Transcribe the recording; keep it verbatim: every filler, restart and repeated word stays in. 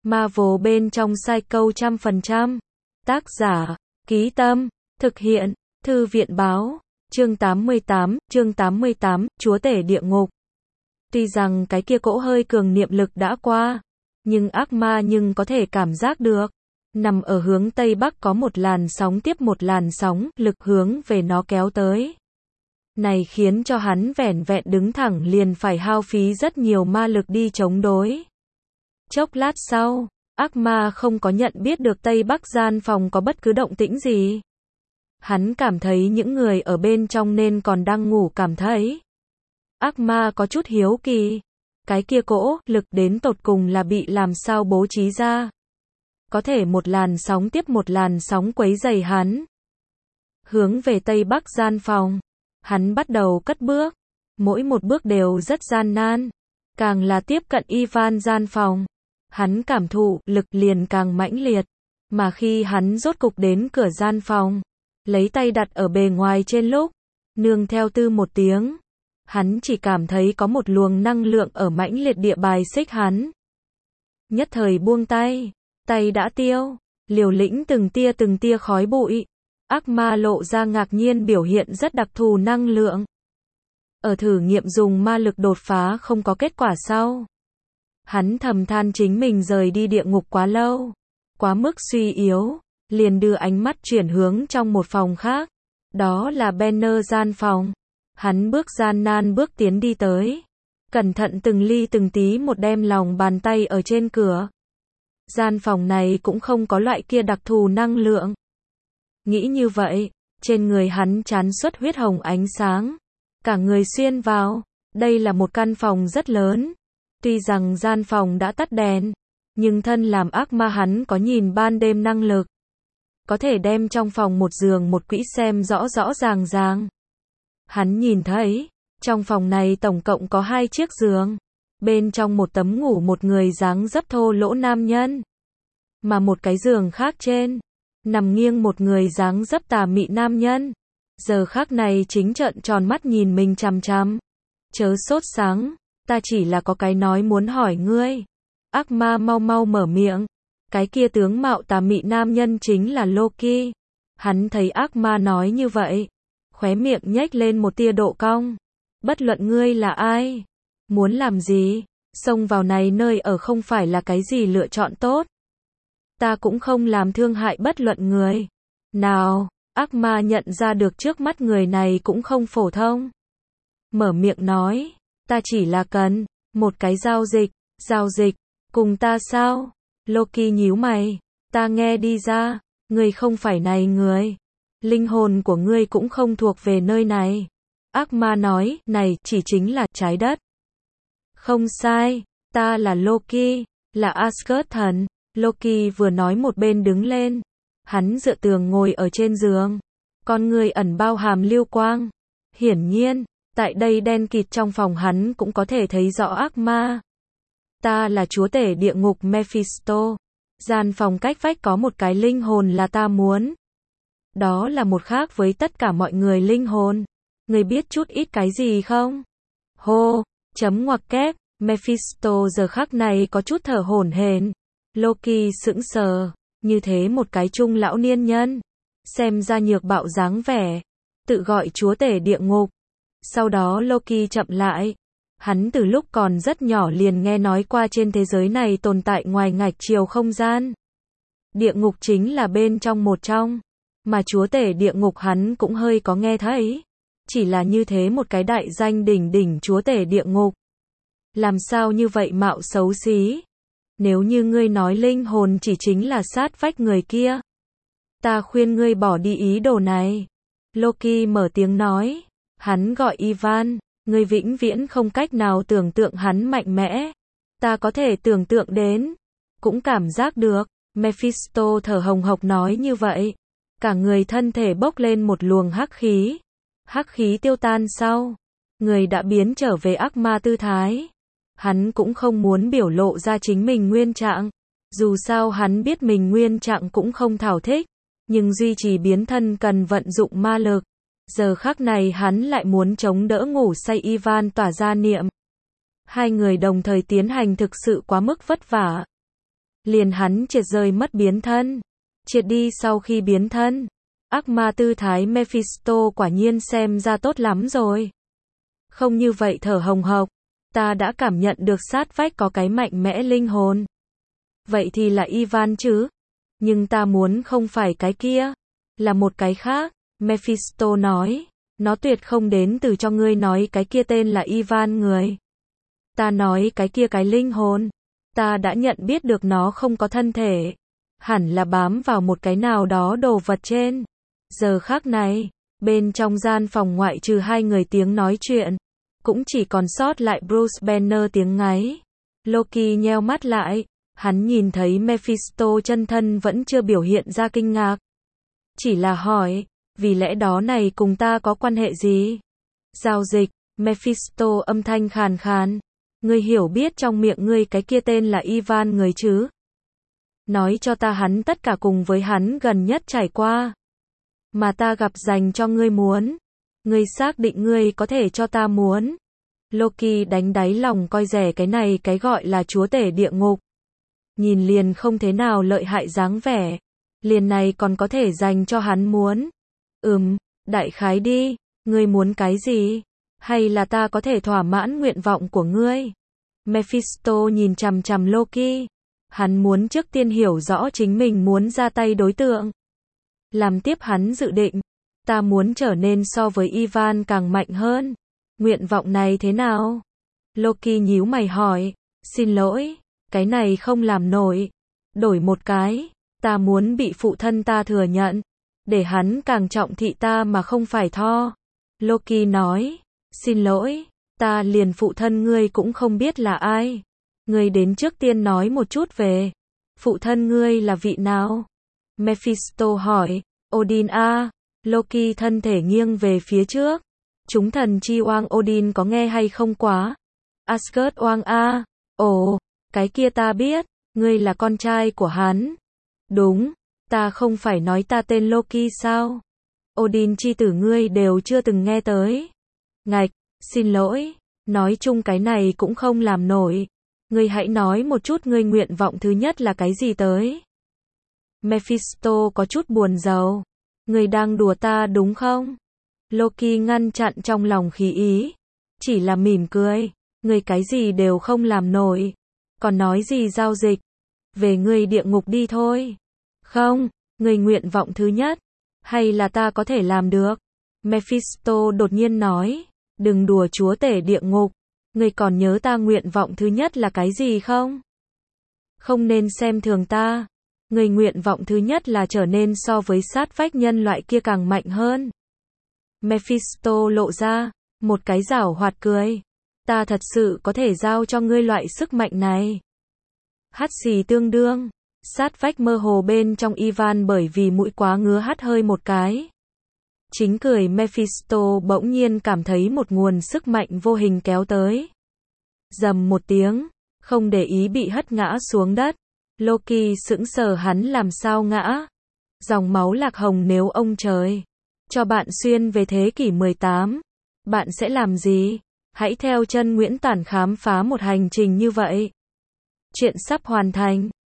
Marvel bên trong Psycho trăm phần trăm. Tác giả, Ký Tâm, thực hiện, Thư viện báo, chương tám mươi tám, chương tám mươi tám, Chúa tể địa ngục. Tuy rằng cái kia cỗ hơi cường niệm lực đã qua, nhưng ác ma nhưng có thể cảm giác được. Nằm ở hướng Tây Bắc có một làn sóng tiếp một làn sóng, lực hướng về nó kéo tới. Này khiến cho hắn vẻn vẹn đứng thẳng liền phải hao phí rất nhiều ma lực đi chống đối. Chốc lát sau, ác ma không có nhận biết được Tây Bắc gian phòng có bất cứ động tĩnh gì. Hắn cảm thấy những người ở bên trong nên còn đang ngủ cảm thấy. Ác ma có chút hiếu kỳ. Cái kia cỗ, lực đến tột cùng là bị làm sao bố trí ra. Có thể một làn sóng tiếp một làn sóng quấy rầy hắn. Hướng về Tây Bắc gian phòng. Hắn bắt đầu cất bước. Mỗi một bước đều rất gian nan. Càng là tiếp cận Ivan gian phòng. Hắn cảm thụ lực liền càng mãnh liệt. Mà khi hắn rốt cục đến cửa gian phòng. Lấy tay đặt ở bề ngoài trên lúc. Nương theo tư một tiếng. Hắn chỉ cảm thấy có một luồng năng lượng ở mãnh liệt địa bài xích hắn. Nhất thời buông tay. Tay đã tiêu. Liều lĩnh từng tia từng tia khói bụi. Ác ma lộ ra ngạc nhiên biểu hiện rất đặc thù năng lượng. Ở thử nghiệm dùng ma lực đột phá không có kết quả sau. Hắn thầm than chính mình rời đi địa ngục quá lâu. Quá mức suy yếu. Liền đưa ánh mắt chuyển hướng trong một phòng khác. Đó là Banner gian phòng. Hắn bước gian nan bước tiến đi tới. Cẩn thận từng ly từng tí một đem lòng bàn tay ở trên cửa. Gian phòng này cũng không có loại kia đặc thù năng lượng. Nghĩ như vậy, trên người hắn chán xuất huyết hồng ánh sáng. Cả người xuyên vào. Đây là một căn phòng rất lớn. Tuy rằng gian phòng đã tắt đèn, nhưng thân làm ác ma hắn có nhìn ban đêm năng lực. Có thể đem trong phòng một giường một quỹ xem rõ rõ ràng ràng. Hắn nhìn thấy, trong phòng này tổng cộng có hai chiếc giường. Bên trong một tấm ngủ một người dáng dấp thô lỗ nam nhân. Mà một cái giường khác trên, nằm nghiêng một người dáng dấp tà mị nam nhân. Giờ khác này chính trợn tròn mắt nhìn mình chằm chằm. Chớ sốt sáng, ta chỉ là có cái nói muốn hỏi ngươi. Ác ma mau mau mở miệng. Cái kia tướng mạo tà mị nam nhân chính là Loki. Hắn thấy ác ma nói như vậy. Khóe miệng nhếch lên một tia độ cong. Bất luận ngươi là ai, muốn làm gì, xông vào này nơi ở không phải là cái gì lựa chọn tốt. Ta cũng không làm thương hại bất luận người. Nào, ác ma nhận ra được trước mắt người này cũng không phổ thông. Mở miệng nói, ta chỉ là cần một cái giao dịch, giao dịch, cùng ta sao? Loki nhíu mày, ta nghe đi ra, ngươi không phải này người. Linh hồn của ngươi cũng không thuộc về nơi này. Ác ma nói, này chỉ chính là trái đất. Không sai, ta là Loki, là Asgard thần. Loki vừa nói một bên đứng lên. Hắn dựa tường ngồi ở trên giường. Con người ẩn bao hàm lưu quang. Hiển nhiên, tại đây đen kịt trong phòng hắn cũng có thể thấy rõ ác ma. Ta là chúa tể địa ngục Mephisto. Gian phòng cách vách có một cái linh hồn là ta muốn. Đó là một khác với tất cả mọi người linh hồn. Người biết chút ít cái gì không? Hô, chấm ngoặc kép, Mephisto giờ khắc này có chút thở hổn hển. Loki sững sờ, như thế một cái trung lão niên nhân. Xem ra nhược bạo dáng vẻ. Tự gọi chúa tể địa ngục. Sau đó Loki chậm lại. Hắn từ lúc còn rất nhỏ liền nghe nói qua trên thế giới này tồn tại ngoài ngạch chiều không gian. Địa ngục chính là bên trong một trong. Mà chúa tể địa ngục hắn cũng hơi có nghe thấy. Chỉ là như thế một cái đại danh đỉnh đỉnh chúa tể địa ngục. Làm sao như vậy mạo xấu xí? Nếu như ngươi nói linh hồn chỉ chính là sát vách người kia. Ta khuyên ngươi bỏ đi ý đồ này. Loki mở tiếng nói. Hắn gọi Ivan. Ngươi vĩnh viễn không cách nào tưởng tượng hắn mạnh mẽ. Ta có thể tưởng tượng đến. Cũng cảm giác được. Mephisto thở hồng hộc nói như vậy. Cả người thân thể bốc lên một luồng hắc khí. Hắc khí tiêu tan sau. Người đã biến trở về ác ma tư thái. Hắn cũng không muốn biểu lộ ra chính mình nguyên trạng. Dù sao hắn biết mình nguyên trạng cũng không thảo thích. Nhưng duy trì biến thân cần vận dụng ma lực. Giờ khắc này hắn lại muốn chống đỡ ngủ say Ivan tỏa ra niệm. Hai người đồng thời tiến hành thực sự quá mức vất vả. liền hắn triệt rơi mất biến thân. Triệt đi sau khi biến thân. Ác ma tư thái Mephisto quả nhiên xem ra tốt lắm rồi. Không như vậy thở hồng hộc. Ta đã cảm nhận được sát vách có cái mạnh mẽ linh hồn. Vậy thì là Ivan chứ? Nhưng ta muốn không phải cái kia. Là một cái khác. Mephisto nói. Nó tuyệt không đến từ cho ngươi nói cái kia tên là Ivan người. Ta nói cái kia cái linh hồn. Ta đã nhận biết được nó không có thân thể. Hẳn là bám vào một cái nào đó đồ vật trên. Giờ khác này, bên trong gian phòng ngoại trừ hai người tiếng nói chuyện, cũng chỉ còn sót lại Bruce Banner tiếng ngáy. Loki nheo mắt lại, hắn nhìn thấy Mephisto chân thân vẫn chưa biểu hiện ra kinh ngạc. Chỉ là hỏi, vì lẽ đó này cùng ta có quan hệ gì? Giao dịch, Mephisto âm thanh khàn khàn. Ngươi hiểu biết trong miệng ngươi cái kia tên là Ivan người chứ? Nói cho ta hắn tất cả cùng với hắn gần nhất trải qua. Mà ta gặp dành cho ngươi muốn. Ngươi xác định ngươi có thể cho ta muốn. Loki đánh đáy lòng coi rẻ cái này cái gọi là chúa tể địa ngục. Nhìn liền không thế nào lợi hại dáng vẻ. Liền này còn có thể dành cho hắn muốn. Ừm, đại khái đi, ngươi muốn cái gì? Hay là ta có thể thỏa mãn nguyện vọng của ngươi? Mephisto nhìn chằm chằm Loki. Hắn muốn trước tiên hiểu rõ chính mình muốn ra tay đối tượng. Làm tiếp hắn dự định. Ta muốn trở nên so với Ivan càng mạnh hơn. Nguyện vọng này thế nào? Loki nhíu mày hỏi. Xin lỗi, cái này không làm nổi. Đổi một cái. Ta muốn bị phụ thân ta thừa nhận. Để hắn càng trọng thị ta mà không phải Thor. Loki nói. Xin lỗi, ta liền phụ thân ngươi cũng không biết là ai. Ngươi đến trước tiên nói một chút về. Phụ thân ngươi là vị nào? Mephisto hỏi. Odin a. Loki thân thể nghiêng về phía trước. Chúng thần chi oang Odin có nghe hay không quá? Asgard oang a. Ồ, cái kia ta biết, ngươi là con trai của hắn. Đúng, ta không phải nói ta tên Loki sao? Odin chi tử ngươi đều chưa từng nghe tới. Ngạch, xin lỗi, nói chung cái này cũng không làm nổi. Ngươi hãy nói một chút ngươi nguyện vọng thứ nhất là cái gì tới. Mephisto có chút buồn rầu. Ngươi đang đùa ta đúng không? Loki ngăn chặn trong lòng khí ý. Chỉ là mỉm cười. Ngươi cái gì đều không làm nổi. Còn nói gì giao dịch. Về ngươi địa ngục đi thôi. Không, ngươi nguyện vọng thứ nhất. Hay là ta có thể làm được? Mephisto đột nhiên nói. Đừng đùa chúa tể địa ngục. Ngươi còn nhớ ta nguyện vọng thứ nhất là cái gì không? Không nên xem thường ta. Ngươi nguyện vọng thứ nhất là trở nên so với sát vách nhân loại kia càng mạnh hơn. Mephisto lộ ra một cái giảo hoạt cười. Ta thật sự có thể giao cho ngươi loại sức mạnh này. Hắt xì tương đương. Sát vách mơ hồ bên trong Ivan bởi vì mũi quá ngứa hắt hơi một cái. Chính cười Mephisto bỗng nhiên cảm thấy một nguồn sức mạnh vô hình kéo tới. Rầm một tiếng, không để ý bị hất ngã xuống đất. Loki sững sờ hắn làm sao ngã. Dòng máu lạc hồng nếu ông trời cho bạn xuyên về thế kỷ mười tám, bạn sẽ làm gì? Hãy theo chân Nguyễn Tản khám phá một hành trình như vậy. Chuyện sắp hoàn thành.